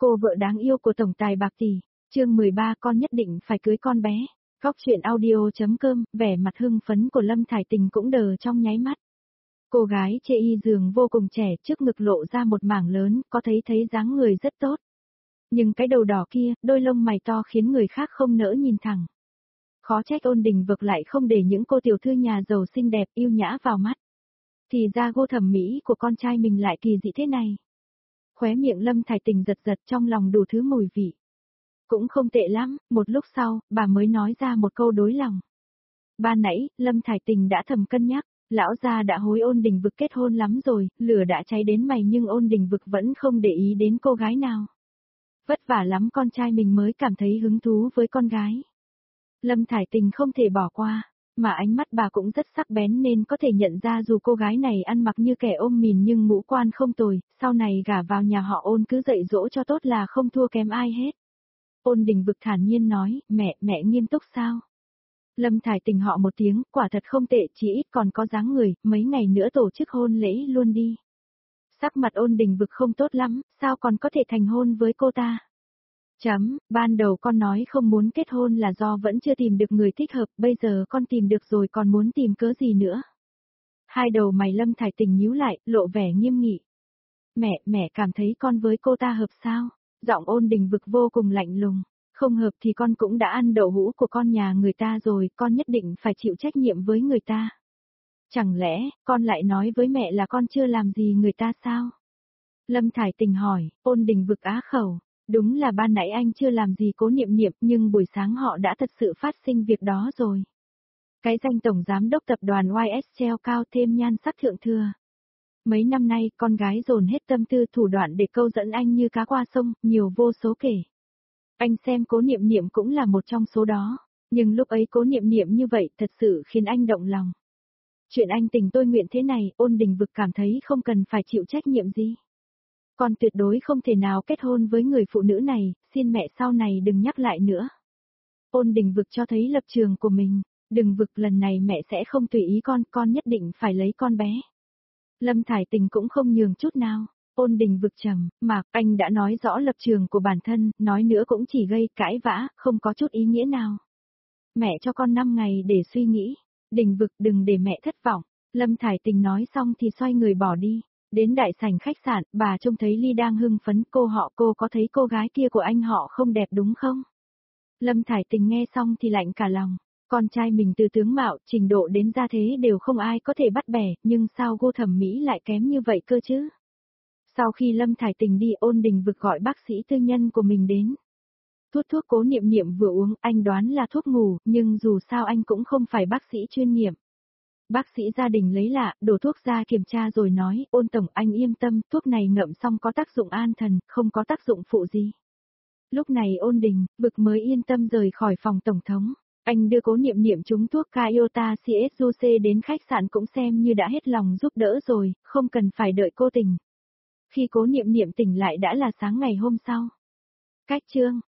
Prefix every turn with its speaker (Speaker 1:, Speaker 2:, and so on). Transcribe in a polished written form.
Speaker 1: Cô vợ đáng yêu của tổng tài bạc tỷ, chương 13 con nhất định phải cưới con bé. Góc truyện audio.com, vẻ mặt hưng phấn của Lâm Thải Tình cũng đờ trong nháy mắt. Cô gái chê y giường vô cùng trẻ, trước ngực lộ ra một mảng lớn, có thấy dáng người rất tốt. Nhưng cái đầu đỏ kia, đôi lông mày to khiến người khác không nỡ nhìn thẳng. Khó trách Ôn Đình Vực lại không để những cô tiểu thư nhà giàu xinh đẹp yêu nhã vào mắt. Thì ra gu thẩm mỹ của con trai mình lại kỳ dị thế này. Khóe miệng Lâm Thải Tình giật giật, trong lòng đủ thứ mùi vị. Cũng không tệ lắm, một lúc sau, bà mới nói ra một câu đối lòng. Ban nãy, Lâm Thải Tình đã thầm cân nhắc, lão gia đã hối Ôn Đình Vực kết hôn lắm rồi, lửa đã cháy đến mày nhưng Ôn Đình Vực vẫn không để ý đến cô gái nào. Vất vả lắm con trai mình mới cảm thấy hứng thú với con gái. Lâm Thải Tình không thể bỏ qua, mà ánh mắt bà cũng rất sắc bén nên có thể nhận ra dù cô gái này ăn mặc như kẻ ôm mìn nhưng ngũ quan không tồi, sau này gả vào nhà họ Ôn cứ dạy dỗ cho tốt là không thua kém ai hết. Ôn Đình Vực thản nhiên nói, mẹ nghiêm túc sao? Lâm Thải Tình họ một tiếng, quả thật không tệ, chỉ ít còn có dáng người, mấy ngày nữa tổ chức hôn lễ luôn đi. Sắc mặt Ôn Đình Vực không tốt lắm, sao còn có thể thành hôn với cô ta? Ban đầu con nói không muốn kết hôn là do vẫn chưa tìm được người thích hợp, bây giờ con tìm được rồi còn muốn tìm cớ gì nữa? Hai đầu mày Lâm Thải Tình nhíu lại, lộ vẻ nghiêm nghị. Mẹ cảm thấy con với cô ta hợp sao? Giọng Ôn Đình Vực vô cùng lạnh lùng. Không hợp thì con cũng đã ăn đậu hũ của con nhà người ta rồi, con nhất định phải chịu trách nhiệm với người ta. Chẳng lẽ, con lại nói với mẹ là con chưa làm gì người ta sao? Lâm Thải Tình hỏi, Ôn Đình Vực á khẩu. Đúng là ban nãy anh chưa làm gì Cố Niệm Niệm, nhưng buổi sáng họ đã thật sự phát sinh việc đó rồi. Cái danh tổng giám đốc tập đoàn YS treo cao thêm nhan sắc thượng thừa. Mấy năm nay, con gái dồn hết tâm tư thủ đoạn để câu dẫn anh như cá qua sông, nhiều vô số kể. Anh xem Cố Niệm Niệm cũng là một trong số đó, nhưng lúc ấy Cố Niệm Niệm như vậy thật sự khiến anh động lòng. Chuyện anh tình tôi nguyện thế này, Ôn Đình Vực cảm thấy không cần phải chịu trách nhiệm gì. Con tuyệt đối không thể nào kết hôn với người phụ nữ này, xin mẹ sau này đừng nhắc lại nữa. Ôn Đình Vực cho thấy lập trường của mình, Đừng Vực lần này mẹ sẽ không tùy ý con nhất định phải lấy con bé. Lâm Thải Tình cũng không nhường chút nào. Ôn Đình Vực trầm, anh đã nói rõ lập trường của bản thân, nói nữa cũng chỉ gây cãi vã, không có chút ý nghĩa nào. Mẹ cho con 5 ngày để suy nghĩ. Đình Vực đừng để mẹ thất vọng. Lâm Thải Tình nói xong thì xoay người bỏ đi. Đến đại sảnh khách sạn, bà trông thấy Ly đang hưng phấn, cô có thấy cô gái kia của anh họ không đẹp đúng không? Lâm Thải Tình nghe xong thì lạnh cả lòng. Con trai mình từ tướng mạo, trình độ đến gia thế đều không ai có thể bắt bẻ, nhưng sao gu thẩm mỹ lại kém như vậy cơ chứ? Sau khi Lâm Thải Tình đi, Ôn Đình Vực gọi bác sĩ tư nhân của mình đến. Thuốc Cố Niệm Niệm vừa uống, anh đoán là thuốc ngủ, nhưng dù sao anh cũng không phải bác sĩ chuyên nghiệp. Bác sĩ gia đình lấy lạ, đổ thuốc ra kiểm tra rồi nói, Ôn tổng anh yên tâm, thuốc này ngậm xong có tác dụng an thần, không có tác dụng phụ gì. Lúc này Ôn Đình Vực mới yên tâm rời khỏi phòng tổng thống. Anh đưa Cố Niệm Niệm trúng thuốc Iota CSUC đến khách sạn cũng xem như đã hết lòng giúp đỡ rồi, không cần phải đợi cô tỉnh. Khi Cố Niệm Niệm tỉnh lại đã là sáng ngày hôm sau. Cách chương